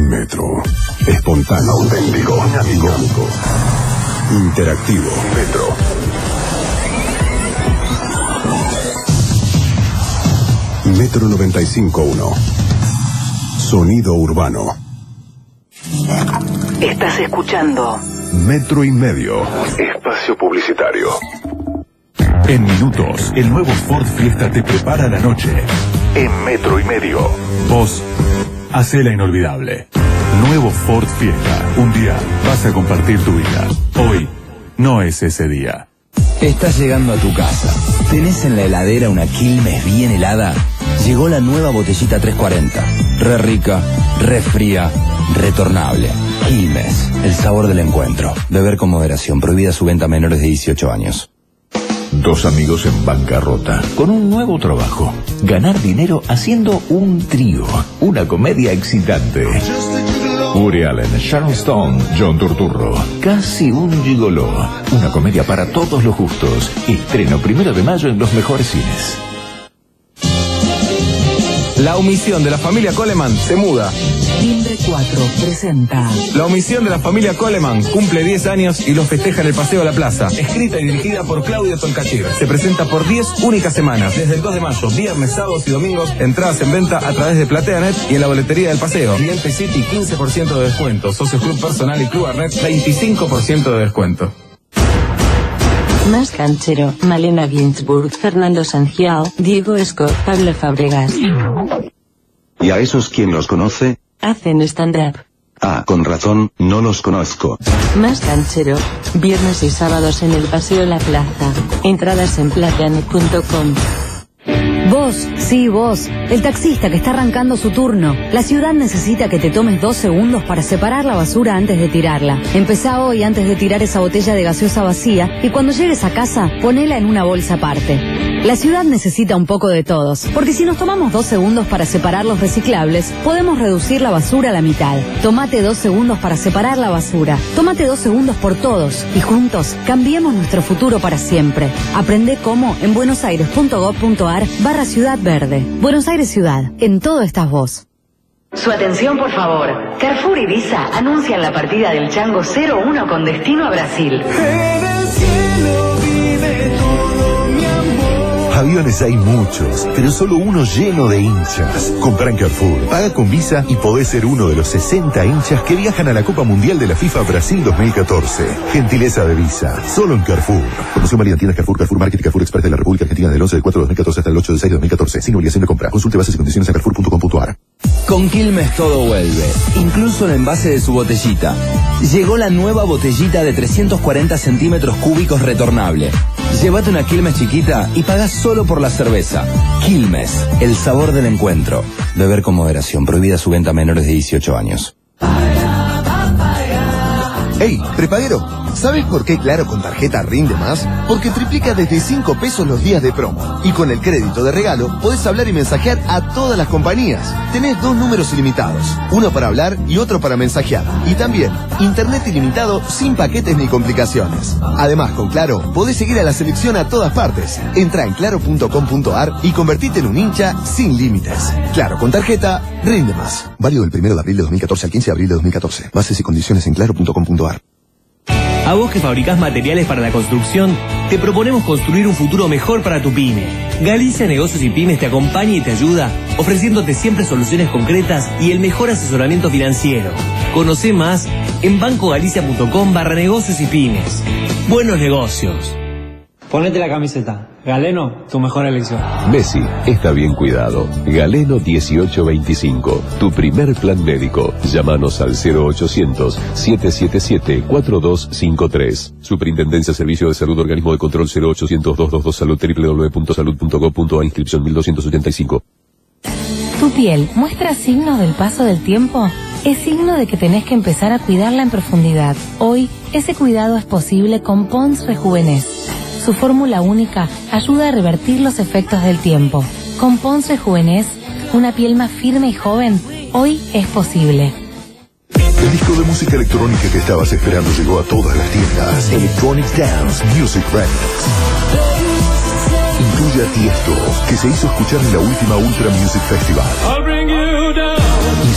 Metro. Espontáneo, auténtico, dinámico, interactivo. Metro. Metro 95.1. Sonido urbano. Estás escuchando Metro y Medio. Espacio publicitario. En minutos, el nuevo Ford Fiesta te prepara la noche. En Metro y Medio. Vos, hacela inolvidable. Nuevo Ford Fiesta. Un día vas a compartir tu vida. Hoy no es ese día. Estás llegando a tu casa. ¿Tenés en la heladera una Quilmes bien helada? Llegó la nueva botellita 340. Re rica, re fría, retornable. Quilmes, el sabor del encuentro. Beber con moderación. Prohibida su venta a menores de 18 años. Dos amigos en bancarrota, con un nuevo trabajo. Ganar dinero haciendo un trío. Una comedia excitante. Woody Allen, Sharon Stone, John Turturro. Casi un gigoló. Una comedia para todos los gustos. Estreno 1 de mayo en los mejores cines. La omisión de la familia Coleman se muda. Timbre 4 presenta La omisión de la familia Coleman cumple 10 años y los festeja en el Paseo a la Plaza. Escrita y dirigida por Claudia Tolcachir. Se presenta por 10 únicas semanas. Desde el 2 de mayo, viernes, sábados y domingos. Entradas en venta a través de PlateaNet y en la boletería del Paseo. Cliente City, 15% de descuento. Socios Club Personal y Club Arnet, 25% de descuento. Más Canchero, Malena Ginsburg, Fernando Sangiao, Diego Esco, Pablo Fábregas. ¿Y a esos quién los conoce? Hacen stand-up. Ah, con razón, no los conozco. Más Canchero, viernes y sábados en el Paseo La Plaza. Entradas en plateanet.com. Vos, sí vos, el taxista que está arrancando su turno. La ciudad necesita que te tomes 2 segundos para separar la basura antes de tirarla. Empezá hoy antes de tirar esa botella de gaseosa vacía y cuando llegues a casa, ponela en una bolsa aparte. La ciudad necesita un poco de todos, porque si nos tomamos 2 segundos para separar los reciclables, podemos reducir la basura a la mitad. Tómate 2 segundos para separar la basura. Tómate 2 segundos por todos y juntos cambiemos nuestro futuro para siempre. Aprende cómo en buenosaires.gov.ar/Ciudad Verde. Buenos Aires Ciudad. En todo estás vos. Su atención, por favor. Carrefour y Visa anuncian la partida del Chango 01 con destino a Brasil. En el cielo vive todo mi amor. Aviones hay muchos, pero solo uno lleno de hinchas. Compra en Carrefour, paga con Visa y podés ser uno de los 60 hinchas que viajan a la Copa Mundial de la FIFA Brasil 2014. Gentileza de Visa, solo en Carrefour. Promoción válida en tiendas Carrefour, Carrefour Market y Carrefour Express de la República Argentina del 11 del 4 de 2014 hasta el 8 del 6 de 2014. Sin obligación de compra. Consulte bases y condiciones en carrefour.com.ar. Con Quilmes todo vuelve, incluso el envase de su botellita. Llegó la nueva botellita de 340 centímetros cúbicos retornable. Llévate una Quilmes chiquita y pagás solo por la cerveza. Quilmes, el sabor del encuentro. Beber con moderación. Prohibida su venta a menores de 18 años. Hey, prepaguero, ¿sabes por qué Claro con tarjeta rinde más? Porque triplica desde 5 pesos los días de promo. Y con el crédito de regalo, podés hablar y mensajear a todas las compañías. Tenés 2 números ilimitados, uno para hablar y otro para mensajear. Y también, internet ilimitado sin paquetes ni complicaciones. Además, con Claro, podés seguir a la selección a todas partes. Entra en claro.com.ar y convertite en un hincha sin límites. Claro con tarjeta, rinde más. Válido del 1 de abril de 2014 al 15 de abril de 2014. Bases y condiciones en claro.com.ar. A vos que fabricás materiales para la construcción, te proponemos construir un futuro mejor para tu pyme. Galicia Negocios y Pymes te acompaña y te ayuda, ofreciéndote siempre soluciones concretas y el mejor asesoramiento financiero. Conocé más en bancogalicia.com/negocios y pymes. Buenos negocios. Ponete la camiseta. Galeno, tu mejor elección. Messi está bien cuidado. Galeno 1825. Tu primer plan médico. Llámanos al 0800-777-4253. Superintendencia Servicio de Salud, Organismo de Control 0800-222 Salud, www.salud.gov.ar, inscripción 1285. ¿Tu piel muestra signos del paso del tiempo? Es signo de que tenés que empezar a cuidarla en profundidad. Hoy, ese cuidado es posible con Pond's Rejuvenez. Su fórmula única ayuda a revertir los efectos del tiempo. Con Pond's Rejuvenez, una piel más firme y joven, hoy es posible. El disco de música electrónica que estabas esperando llegó a todas las tiendas. Electronic Dance Music Remix. Incluye a Tiesto, que se hizo escuchar en la última Ultra Music Festival.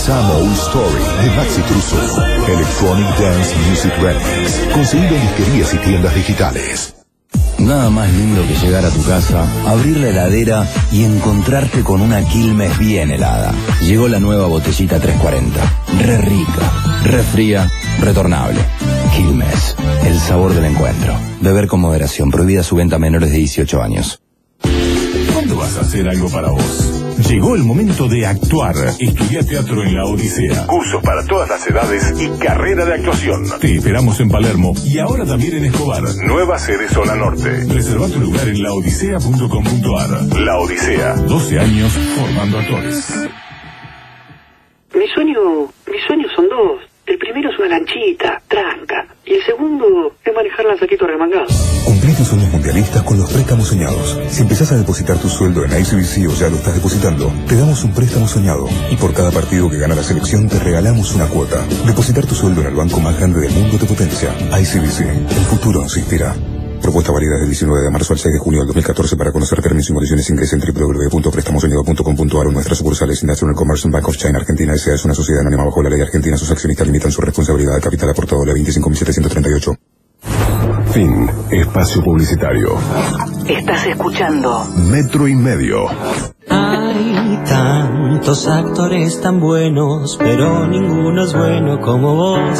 Samo Old Story de Maxi Truso. Electronic Dance Music Remix. Conseguido en disquerías y tiendas digitales. Nada más lindo que llegar a tu casa, abrir la heladera y encontrarte con una Quilmes bien helada. Llegó la nueva botellita 340. Re rica, re fría, retornable. Quilmes, el sabor del encuentro. Beber con moderación. Prohibida su venta a menores de 18 años. ¿Cuándo vas a hacer algo para vos? Llegó el momento de actuar. Estudia teatro en La Odisea. Cursos para todas las edades y carrera de actuación. Te esperamos en Palermo y ahora también en Escobar. Nueva sede Zona Norte. Reserva tu lugar en laodicea.com.ar. La Odisea. 12 años formando actores. Mis sueños son dos. El primero es una lanchita, tranca. Y el segundo es manejar lanzaquito remangado. Cumplí tus sueños mundialistas con los préstamos soñados. Si empezás a depositar tu sueldo en ICBC o ya lo estás depositando, te damos un préstamo soñado. Y por cada partido que gana la selección te regalamos una cuota. Depositar tu sueldo en el banco más grande del mundo te potencia. ICBC. El futuro se inspira. Propuesta válida del 19 de marzo al 6 de junio del 2014. Para conocer términos y condiciones ingresa en www.prestamosoñado.com.ar o nuestras sucursales. National Commercial Bank of China Argentina S.A. es una sociedad anónima bajo la ley argentina. Sus accionistas limitan su responsabilidad de capital aportado a la 25.738. Fin. Espacio publicitario. Estás escuchando Metro y Medio. Hay tantos actores tan buenos, pero ninguno es bueno como vos.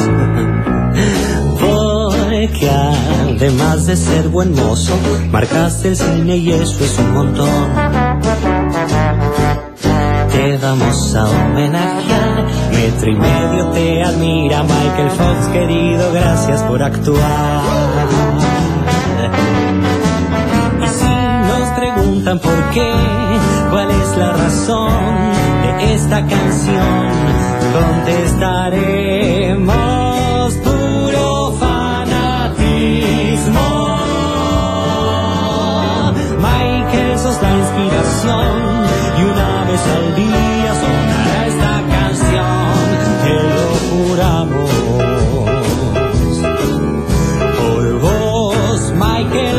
Porque además de ser buen mozo, marcaste el cine y eso es un montón. Te vamos a homenajear, Metro y Medio te admira. Michael Fox, querido, gracias por actuar. Y si nos preguntan por qué, cuál es la razón de esta canción, contestaremos puro fanatismo. Michael, sos la inspiración y una vez al día sonará esta canción, te lo juramos. Por vos, Michael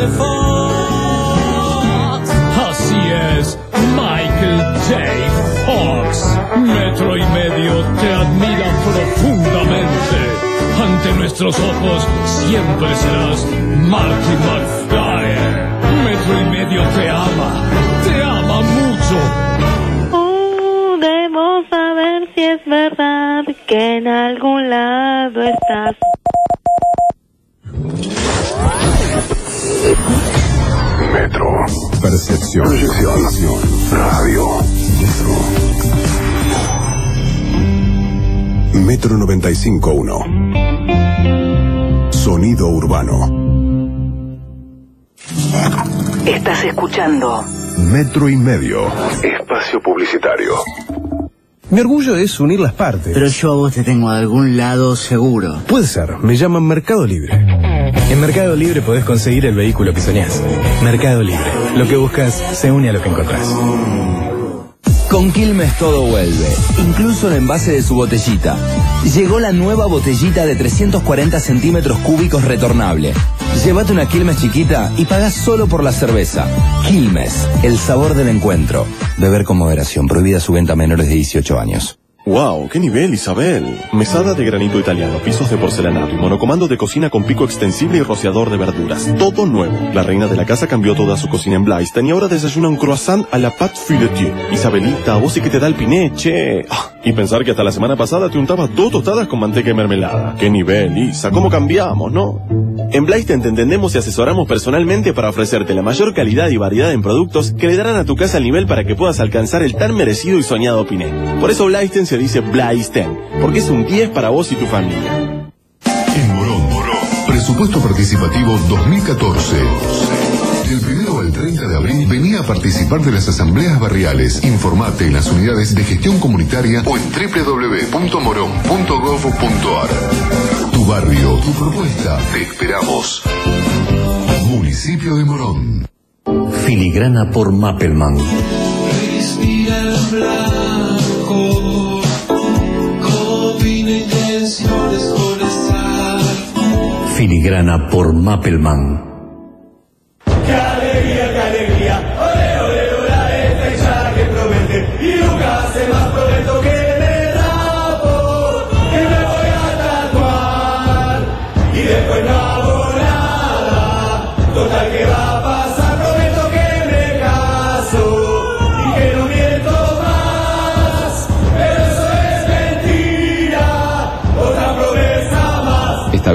Fox. Así es, Michael J. Fox. Metro y Medio te admira profundamente. Ante nuestros ojos siempre serás Marty McFly. Metro y Medio te ama mucho. Debo saber si es verdad que en algún lado estás. Metro. Percepción. Proyección. Radio. Metro 95.1. Sonido urbano. Estás escuchando Metro y Medio. Espacio publicitario. Mi orgullo es unir las partes. Pero yo a vos te tengo a algún lado seguro. Puede ser, me llaman Mercado Libre. En Mercado Libre podés conseguir el vehículo que soñás. Mercado Libre, lo que buscas se une a lo que encontrás. Con Quilmes todo vuelve, incluso el envase de su botellita. Llegó la nueva botellita de 340 centímetros cúbicos retornable. Llévate una Quilmes chiquita y pagás solo por la cerveza. Quilmes, el sabor del encuentro. Beber con moderación. Prohibida su venta a menores de 18 años. ¡Wow! ¡Qué nivel, Isabel! Mesada de granito italiano, pisos de porcelanato y monocomando de cocina con pico extensible y rociador de verduras. Todo nuevo. La reina de la casa cambió toda su cocina en Blaisten y ahora desayuna un croissant a la pâte feuilletée. Isabelita, vos sí que te da el piné, che. Y pensar que hasta la semana pasada te untabas 2 tostadas con manteca y mermelada. ¡Qué nivel, Isa! ¿Cómo cambiamos, no? En Blaisten te entendemos y asesoramos personalmente para ofrecerte la mayor calidad y variedad en productos que le darán a tu casa el nivel para que puedas alcanzar el tan merecido y soñado piné. Por eso Blaisten se dice Blaisten, porque es un 10 para vos y tu familia. En Morón. Presupuesto participativo 2014. Del 1 al 30 de abril venía a participar de las asambleas barriales. Informate en las unidades de gestión comunitaria o en www.moron.gov.ar. Tu barrio, tu propuesta, te esperamos. Municipio de Morón. Filigrana por Mappelman. Respira el blanco, combina intenciones por estar. Filigrana por Mappelman. ¡Qué alegría, qué alegría! ¡Ole, ole, ole! Esta hinchada que promete y nunca hace más prometo que verdad.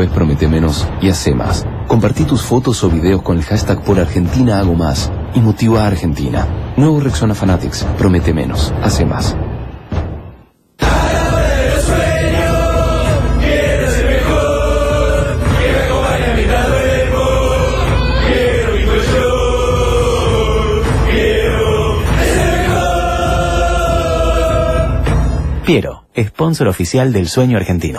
vez promete menos y hace más. Compartí tus fotos o videos con el hashtag por Argentina hago más y motiva a Argentina. Nuevo Rexona Fanatics. Promete menos, hace más. Piero, sponsor oficial del sueño argentino.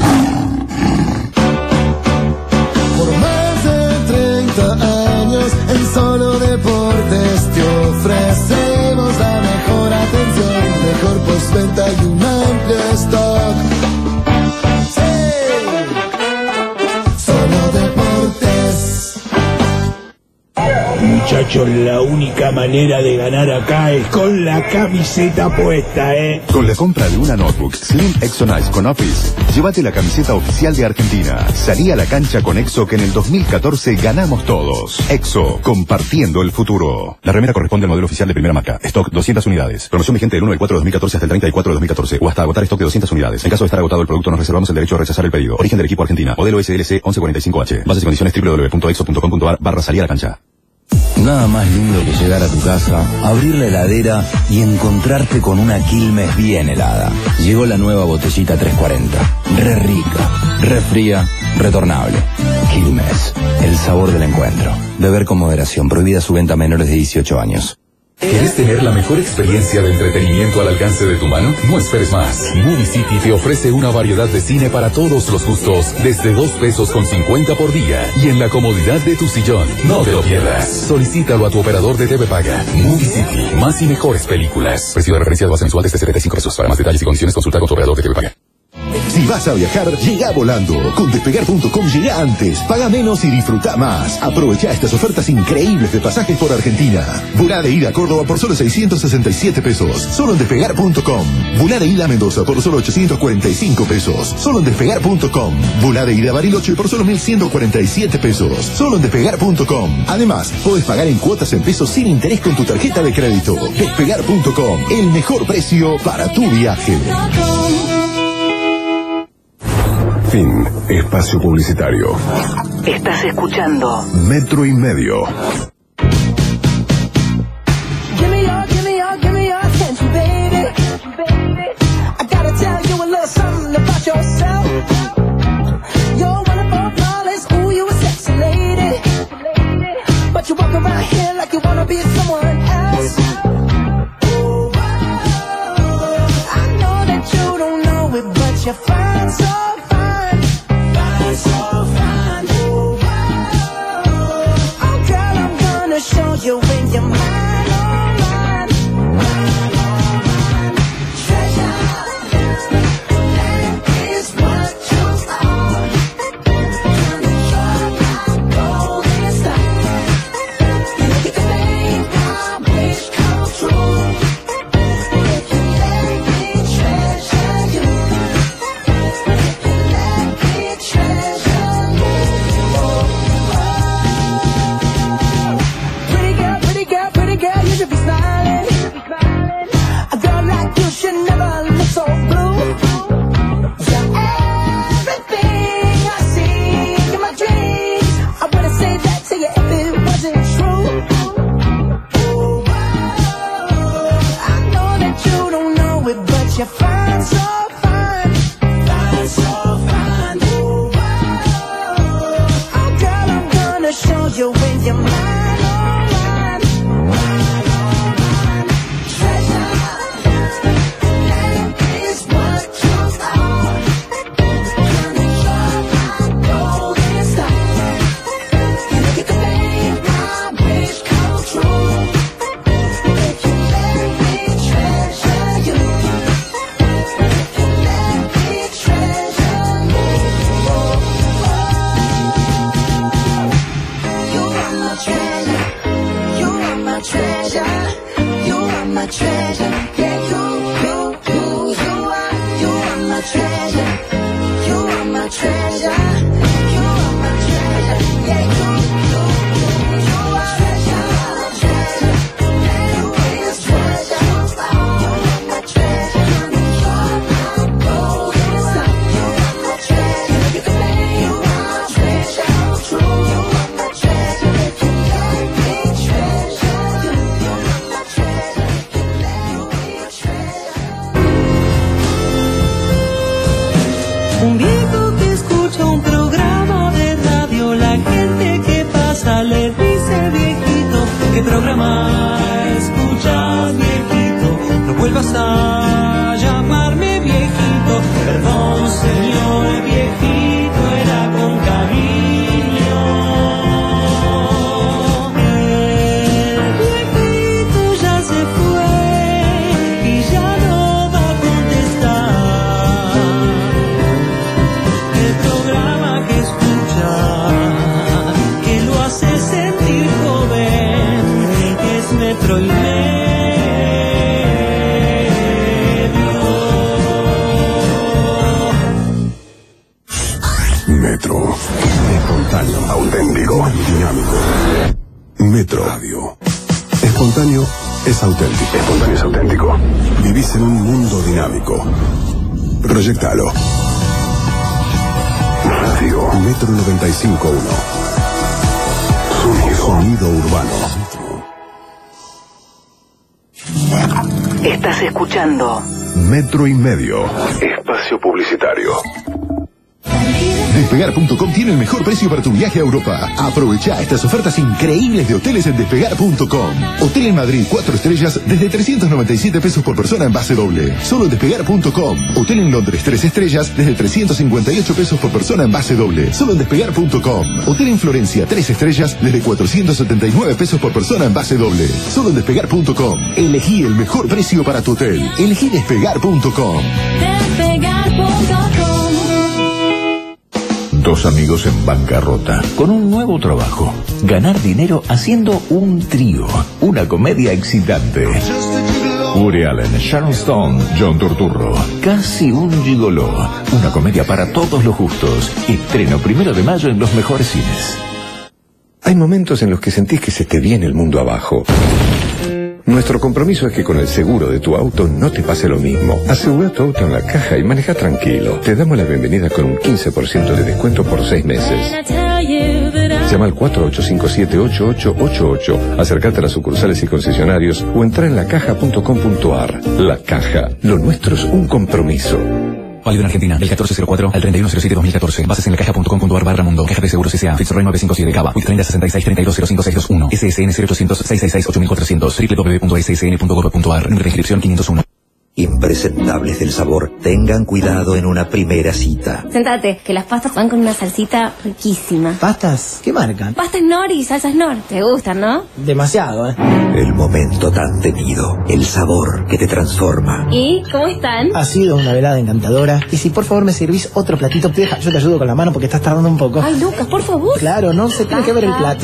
Por más de 30 años en Solo Deportes te ofrecemos la mejor atención, mejor postventa y un amplio stock. Sí, Solo Deportes. Muchachos, la única manera de ganar acá es con la camiseta puesta, Con la compra de una notebook Slim Exonice con Office, llévate la camiseta oficial de Argentina. Salí a la cancha con Exo, que en el 2014 ganamos todos. Exo, compartiendo el futuro. La remera corresponde al modelo oficial de primera marca. Stock 200 unidades. Promoción vigente del 1 del 4 de 2014 hasta el 30 del 4 de 2014. O hasta agotar stock de 200 unidades. En caso de estar agotado el producto, nos reservamos el derecho a rechazar el pedido. Origen del equipo Argentina. Modelo SLC 1145H. Bases y condiciones www.exo.com.ar/salir a la cancha. Nada más lindo que llegar a tu casa, abrir la heladera y encontrarte con una Quilmes bien helada. Llegó la nueva botellita 340. Re rica, re fría, retornable. Quilmes, el sabor del encuentro. Beber con moderación. Prohibida su venta a menores de 18 años. ¿Quieres tener la mejor experiencia de entretenimiento al alcance de tu mano? No esperes más. Movie City te ofrece una variedad de cine para todos los gustos, desde 2 pesos con 50 por día y en la comodidad de tu sillón. No te lo pierdas. Solicítalo a tu operador de TV Paga. Movie City, más y mejores películas. Precio de referencia de base mensual desde 75 pesos. Para más detalles y condiciones, consulta con tu operador de TV Paga. Si vas a viajar, llega volando. Con Despegar.com llega antes. Paga menos y disfruta más. Aprovecha estas ofertas increíbles de pasajes por Argentina. Volá de ida a Córdoba por solo 667 pesos. Solo en Despegar.com. Volá de ida a Mendoza por solo 845 pesos. Solo en Despegar.com. Volá de ida a Bariloche por solo 1.147 pesos. Solo en Despegar.com. Además, podés pagar en cuotas en pesos sin interés con tu tarjeta de crédito. Despegar.com. El mejor precio para tu viaje. Fin. Espacio publicitario. Estás escuchando Metro y Medio. Give me your attention, baby. I gotta tell you a little something about yourself. You're wonderful, flawless, ooh, you a sexy lady. But you walk around here like you wanna be someone else. I know that you don't know it, but you're fine, so fine. Fine, so fine. Oh, girl, I'm gonna show you when you're mine. You're fine, so fine. Fine, so fine. Oh, girl, I'm gonna show you when you're mine, oh, mine. Treasure, that is what you are. You're my golden star. You can make my wish come true. If you let me treasure you. Un viejo que escucha un programa de radio, la gente que pasa le dice viejito, ¿qué programa escuchas, viejito? No vuelvas a llamarme viejito, perdón señor viejito, era con cariño. El viejito ya se fue y ya no va a contestar. El programa que escucha, que lo hace sentir joven, es Metro y Medio. Metro. Espontáneo. Auténtico. Dinámico. Metro. Radio. Espontáneo es auténtico. Espontáneo es auténtico. Vivís en un mundo dinámico. Proyectalo. Radio. Metro 95.1. Sonido urbano. Estás escuchando Metro y Medio. Espacio publicitario. Despegar.com tiene el mejor precio para tu viaje a Europa. Aprovecha estas ofertas increíbles de hoteles en Despegar.com. Hotel en Madrid 4 estrellas desde 397 pesos por persona en base doble. Solo en Despegar.com. Hotel en Londres 3 estrellas desde 358 pesos por persona en base doble. Solo en Despegar.com. Hotel en Florencia 3 estrellas desde 479 pesos por persona en base doble. Solo en Despegar.com. Elegí el mejor precio para tu hotel. Elegí Despegar.com. Despegar.com. Dos amigos en bancarrota, con un nuevo trabajo. Ganar dinero haciendo un trío. Una comedia excitante. Woody Allen, Sharon Stone, John Turturro. Casi un gigoló. Una comedia para todos los gustos. Estreno 1 de mayo en los mejores cines. Hay momentos en los que sentís que se te viene el mundo abajo. Nuestro compromiso es que con el seguro de tu auto no te pase lo mismo. Asegura tu auto en la caja y maneja tranquilo. Te damos la bienvenida con un 15% de descuento por 6 meses. Llama al 4857-8888. Acércate a las sucursales y concesionarios o entra en lacaja.com.ar. La Caja. Lo nuestro es un compromiso. Válido en Argentina, del 1404 al 3107-2014. Bases en lacaja.com.ar/mundo. Caja de Seguros S.A. Fitzroy 957 Cava. WIC 3066-3205-621. SSN 0800-666-8400. www.ssn.gov.ar. Número de inscripción 501. Impresentables del sabor. Tengan cuidado en una primera cita. Sentate, que las pastas van con una salsita riquísima. ¿Pastas? ¿Qué marcan? Pastas Knorr y salsas Knorr. ¿Te gustan, no? Demasiado, ¿eh? El momento tan temido. El sabor que te transforma. ¿Y cómo están? Ha sido una velada encantadora. Y si por favor me servís otro platito, deja, yo te ayudo con la mano porque estás tardando un poco. Ay, Lucas, por favor. Claro, no se tiene que ver el plato.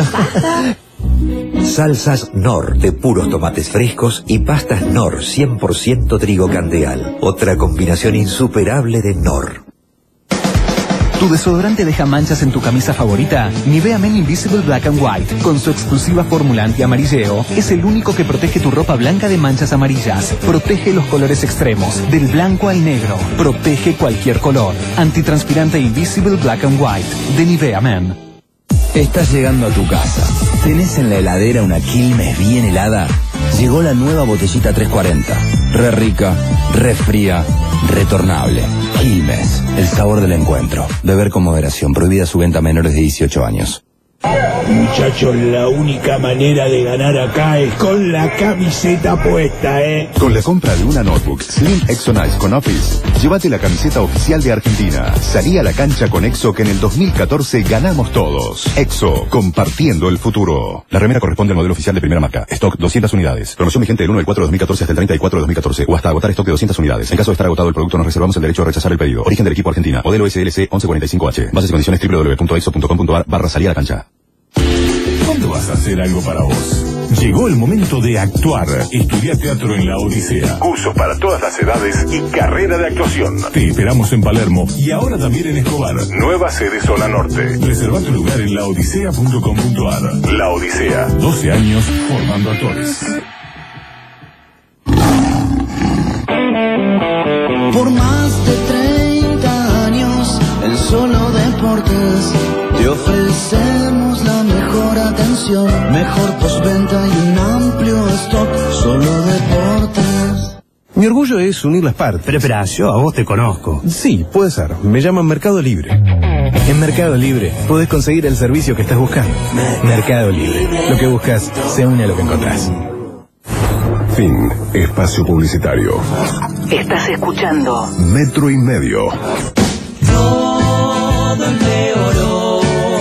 Salsas Knorr de puros tomates frescos y pastas Knorr 100% trigo candeal. Otra combinación insuperable de Knorr. ¿Tu desodorante deja manchas en tu camisa favorita? Nivea Men Invisible Black and White, con su exclusiva fórmula anti-amarilleo, es el único que protege tu ropa blanca de manchas amarillas. Protege los colores extremos, del blanco al negro. Protege cualquier color. Antitranspirante Invisible Black and White, de Nivea Men. Estás llegando a tu casa. ¿Tenés en la heladera una Quilmes bien helada? Llegó la nueva botellita 340. Re rica, re fría, retornable. Quilmes, el sabor del encuentro. Beber con moderación. Prohibida su venta a menores de 18 años. Muchachos, la única manera de ganar acá es con la camiseta puesta, ¿eh? Con la compra de una notebook Slim Exonice con Office, llévate la camiseta oficial de Argentina. Salí a la cancha con Exo, que en el 2014 ganamos todos. Exo, compartiendo el futuro. La remera corresponde al modelo oficial de primera marca. Stock 200 unidades. Promoción vigente del 1 del 4 de 2014 hasta el 30 del 4 de 2014. O hasta agotar stock de 200 unidades. En caso de estar agotado el producto, nos reservamos el derecho a rechazar el pedido. Origen del equipo Argentina. Modelo SLC 1145H. Bases y condiciones www.exo.com.ar/salir a la cancha. ¿Cuándo vas a hacer algo para vos? Llegó el momento de actuar. Estudia teatro en La Odisea. Cursos para todas las edades y carrera de actuación. Te esperamos en Palermo y ahora también en Escobar. Nueva sede zona norte. Reserva tu lugar en laodicea.com.ar. La Odisea. 12 años formando actores. Por más de 30 años en Solo Deportes te ofrecemos la mejor atención, mejor postventa y un amplio stock. Solo Deportes. Mi orgullo tuyo es unir las partes. Pero espera, yo a vos te conozco. Sí, puede ser. Me llaman Mercado Libre. En Mercado Libre podés conseguir el servicio que estás buscando. Mercado Libre. Lo que buscas se une a lo que encontrás. Fin. Espacio publicitario. Estás escuchando Metro y Medio. Todo empeoró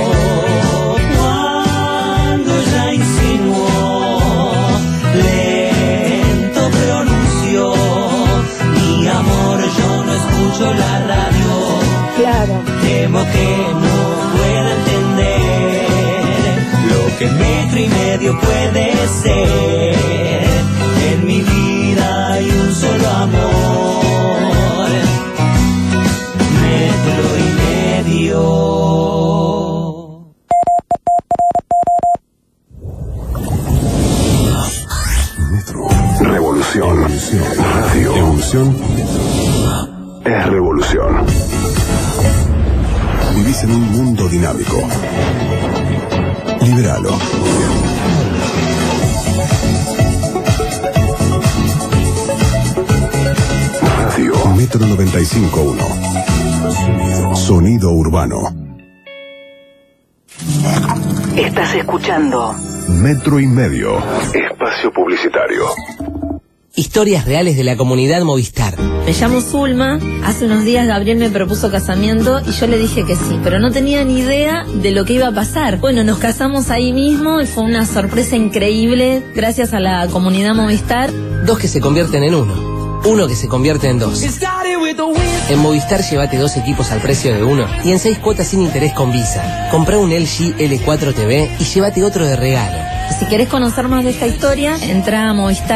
cuando ella insinuó, lento pronunció, mi amor, yo no escucho la radio. Claro. Temo que no pueda entender lo que Metro y Medio puede ser. En mi vida hay un solo amor, Metro y Medio. Revolución. Radio. Evolución. Es revolución. Vivís en un mundo dinámico. Liberalo. Radio Metro 95.1. Sonido urbano. Estás escuchando Metro y Medio. Espacio publicitario. Historias reales de la comunidad Movistar. Me llamo Zulma. Hace unos días Gabriel me propuso casamiento y yo le dije que sí, pero no tenía ni idea de lo que iba a pasar. Bueno, nos casamos ahí mismo y fue una sorpresa increíble gracias a la comunidad Movistar. Dos que se convierten en uno. Uno que se convierte en dos. En Movistar llévate 2 equipos al precio de uno y en 6 cuotas sin interés con Visa. Comprá un LG L4 TV y llévate otro de regalo. Si querés conocer más de esta historia, entra a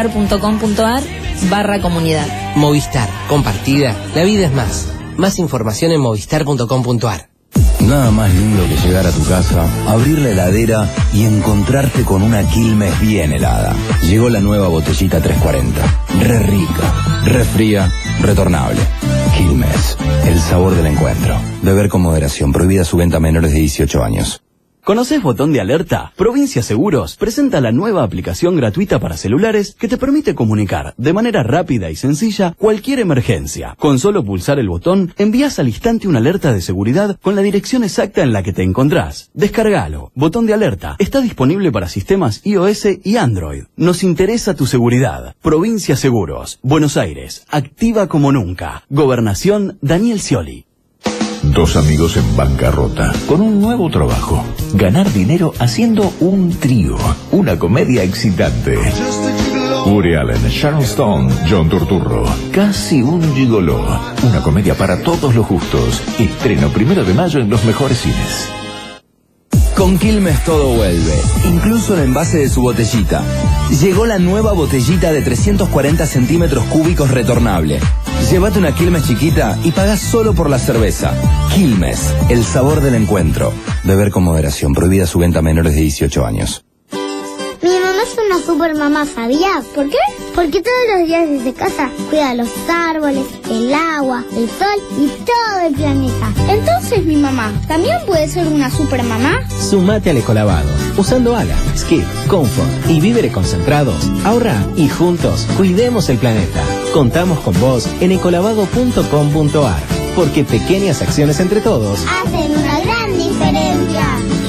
movistar.com.ar/comunidad. Movistar, compartida, la vida es más. Más información en movistar.com.ar. Nada más lindo que llegar a tu casa, abrir la heladera y encontrarte con una Quilmes bien helada. Llegó la nueva botellita 340. Re rica, re fría, retornable. Quilmes, el sabor del encuentro. Beber con moderación, prohibida su venta a menores de 18 años. ¿Conoces Botón de Alerta? Provincia Seguros presenta la nueva aplicación gratuita para celulares que te permite comunicar de manera rápida y sencilla cualquier emergencia. Con solo pulsar el botón, envías al instante una alerta de seguridad con la dirección exacta en la que te encontrás. Descargalo. Botón de Alerta está disponible para sistemas iOS y Android. Nos interesa tu seguridad. Provincia Seguros. Buenos Aires. Activa como nunca. Gobernación Daniel Scioli. Dos amigos en bancarrota, con un nuevo trabajo. Ganar dinero haciendo un trío. Una comedia excitante. Woody Allen, Sharon Stone, John Turturro. Casi un gigoló. Una comedia para todos los gustos. Estreno 1 de mayo en los mejores cines. Con Quilmes todo vuelve, incluso el envase de su botellita. Llegó la nueva botellita de 340 centímetros cúbicos retornable. Llévate una Quilmes chiquita y pagás solo por la cerveza. Quilmes, el sabor del encuentro. Beber con moderación, prohibida su venta a menores de 18 años. Mi mamá es una super mamá, ¿sabías? ¿Por qué? Porque todos los días desde casa cuida los árboles, el agua, el sol y todo el planeta. Entonces mi mamá también puede ser una super mamá. Sumate al ecolavado. Usando ALA, Skip, Comfort y víveres concentrados. Ahorra y juntos cuidemos el planeta. Contamos con vos en ecolavado.com.ar. Porque pequeñas acciones entre todos hacen una gran diferencia.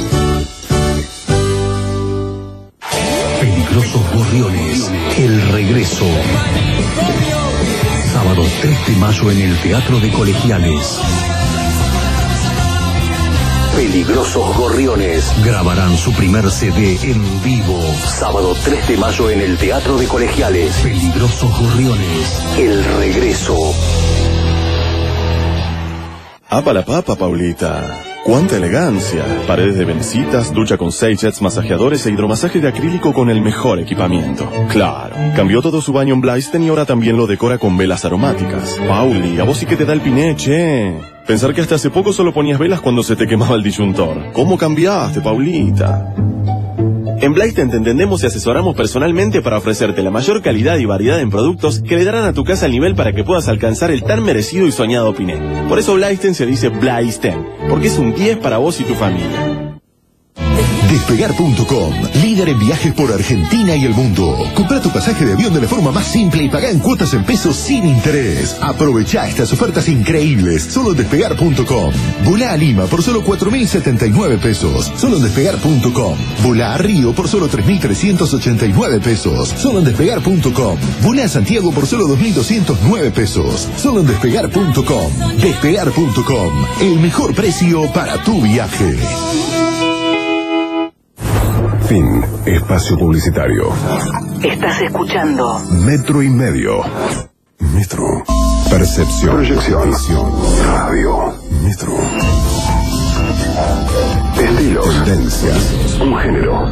Peligrosos Gorriones, el regreso. Sábado 3 de mayo en el Teatro de Colegiales. Peligrosos Gorriones grabarán su primer CD en vivo. Sábado 3 de mayo en el Teatro de Colegiales. Peligrosos Gorriones, el regreso. ¡Apa la papa, Paulita! ¡Cuánta elegancia! Paredes de venecitas, ducha con 6 jets masajeadores e hidromasaje de acrílico con el mejor equipamiento. ¡Claro! Cambió todo su baño en Blaisten y ahora también lo decora con velas aromáticas. Pauli, a vos sí que te da el pineche. Pensar que hasta hace poco solo ponías velas cuando se te quemaba el disyuntor. ¿Cómo cambiaste, Paulita? En Blaisten te entendemos y asesoramos personalmente para ofrecerte la mayor calidad y variedad en productos que le darán a tu casa el nivel para que puedas alcanzar el tan merecido y soñado piné. Por eso Blaisten se dice Blaisten, porque es un 10 para vos y tu familia. Despegar.com, líder en viajes por Argentina y el mundo. Compra tu pasaje de avión de la forma más simple y pagá en cuotas en pesos sin interés. Aprovecha estas ofertas increíbles solo en Despegar.com. Volá a Lima por solo 4.079 pesos, solo en Despegar.com. Volá a Río por solo 3.389 pesos, solo en Despegar.com. Volá a Santiago por solo 2.209 pesos, solo en Despegar.com. Despegar.com, el mejor precio para tu viaje. Fin. Espacio publicitario. Estás escuchando Metro y medio. Metro. Percepción. Proyección. Visión. Radio. Metro. Estilos. Tendencias. Un género.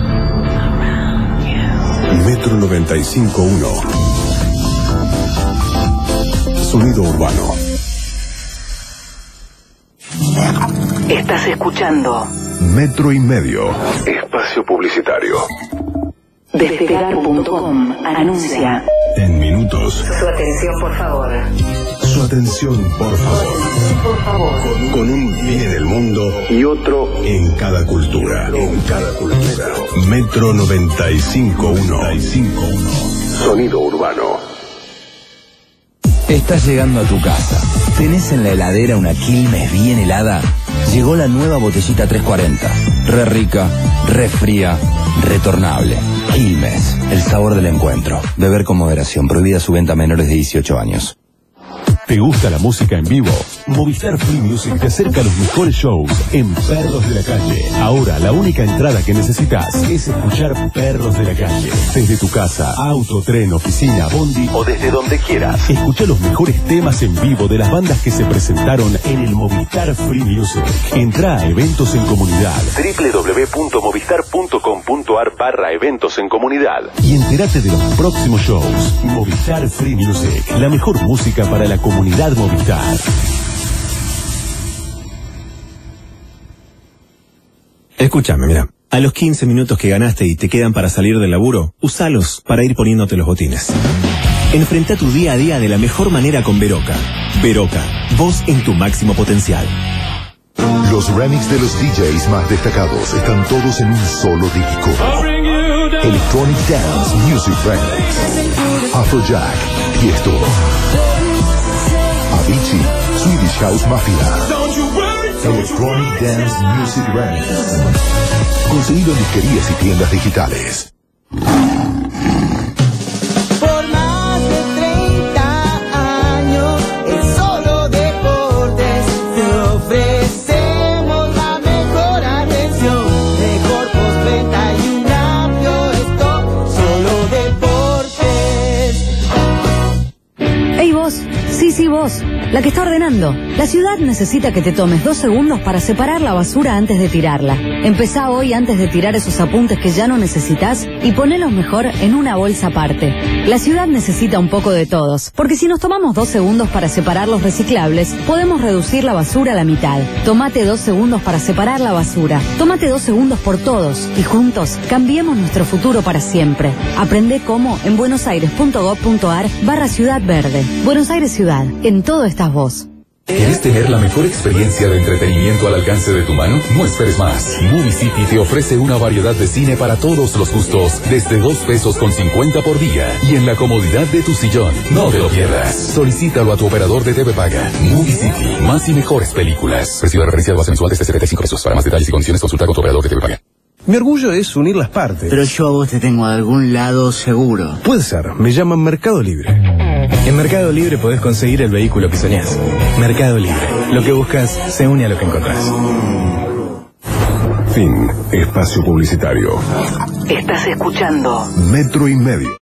Metro 95.1. Sonido urbano. Estás escuchando Metro y medio. Espacio publicitario. Despegar.com anuncia. En minutos. Su atención, por favor. Su atención, por favor. Por favor. Con un pie en el mundo y otro en cada cultura. En cada cultura. Metro 95.1. Sonido urbano. Estás llegando a tu casa. ¿Tenés en la heladera una Quilmes bien helada? Llegó la nueva botellita 340. Re rica, re fría, retornable. Quilmes, el sabor del encuentro. Beber con moderación. Prohibida su venta a menores de 18 años. ¿Te gusta la música en vivo? Movistar Free Music te acerca a los mejores shows en Perros de la Calle. Ahora, la única entrada que necesitas es escuchar Perros de la Calle. Desde tu casa, auto, tren, oficina, bondi o desde donde quieras. Escucha los mejores temas en vivo de las bandas que se presentaron en el Movistar Free Music. Entra a Eventos en Comunidad. www.movistar.com.ar/eventos en comunidad. Y entérate de los próximos shows. Movistar Free Music, la mejor música para la comunidad Movistar. Escúchame, mira. A los 15 minutos que ganaste y te quedan para salir del laburo, usalos para ir poniéndote los botines. Enfrenta tu día a día de la mejor manera con Veroca. Veroca, vos en tu máximo potencial. Los remix de los DJs más destacados están todos en un solo disco. Electronic Dance Music Remix. Afrojack, Tiesto, Avicii, Swedish House Mafia. Electronic Dance Music Remix. Conseguido en disquerías y tiendas digitales. Por más de 30 años, es solo deportes. Te ofrecemos la mejor atención, mejor postventa y un amplio stock. Solo deportes. ¡Ey vos! Sí, vos. La que está ordenando. La ciudad necesita que te tomes 2 segundos para separar la basura antes de tirarla. Empezá hoy antes de tirar esos apuntes que ya no necesitas y ponelos mejor en una bolsa aparte. La ciudad necesita un poco de todos, porque si nos tomamos 2 segundos para separar los reciclables, podemos reducir la basura a la mitad. Tómate 2 segundos para separar la basura. Tómate 2 segundos por todos y juntos cambiemos nuestro futuro para siempre. Aprende cómo en buenosaires.gov.ar/Ciudad Verde. Buenos Aires Ciudad. En todo estás vos. ¿Quieres tener la mejor experiencia de entretenimiento al alcance de tu mano? No esperes más. Movie City te ofrece una variedad de cine para todos los gustos, desde 2 pesos con 50 por día y en la comodidad de tu sillón. No te lo pierdas. Solicítalo a tu operador de TV Paga. Movie City, más y mejores películas. Precio de referencia de base mensual desde 75 pesos. Para más detalles y condiciones consulta con tu operador de TV Paga. Mi orgullo es unir las partes. Pero yo a vos te tengo de algún lado seguro. Puede ser, me llaman Mercado Libre. En Mercado Libre podés conseguir el vehículo que soñás. Mercado Libre. Lo que buscas se une a lo que encontrás. Fin. Espacio publicitario. Estás escuchando Metro y medio.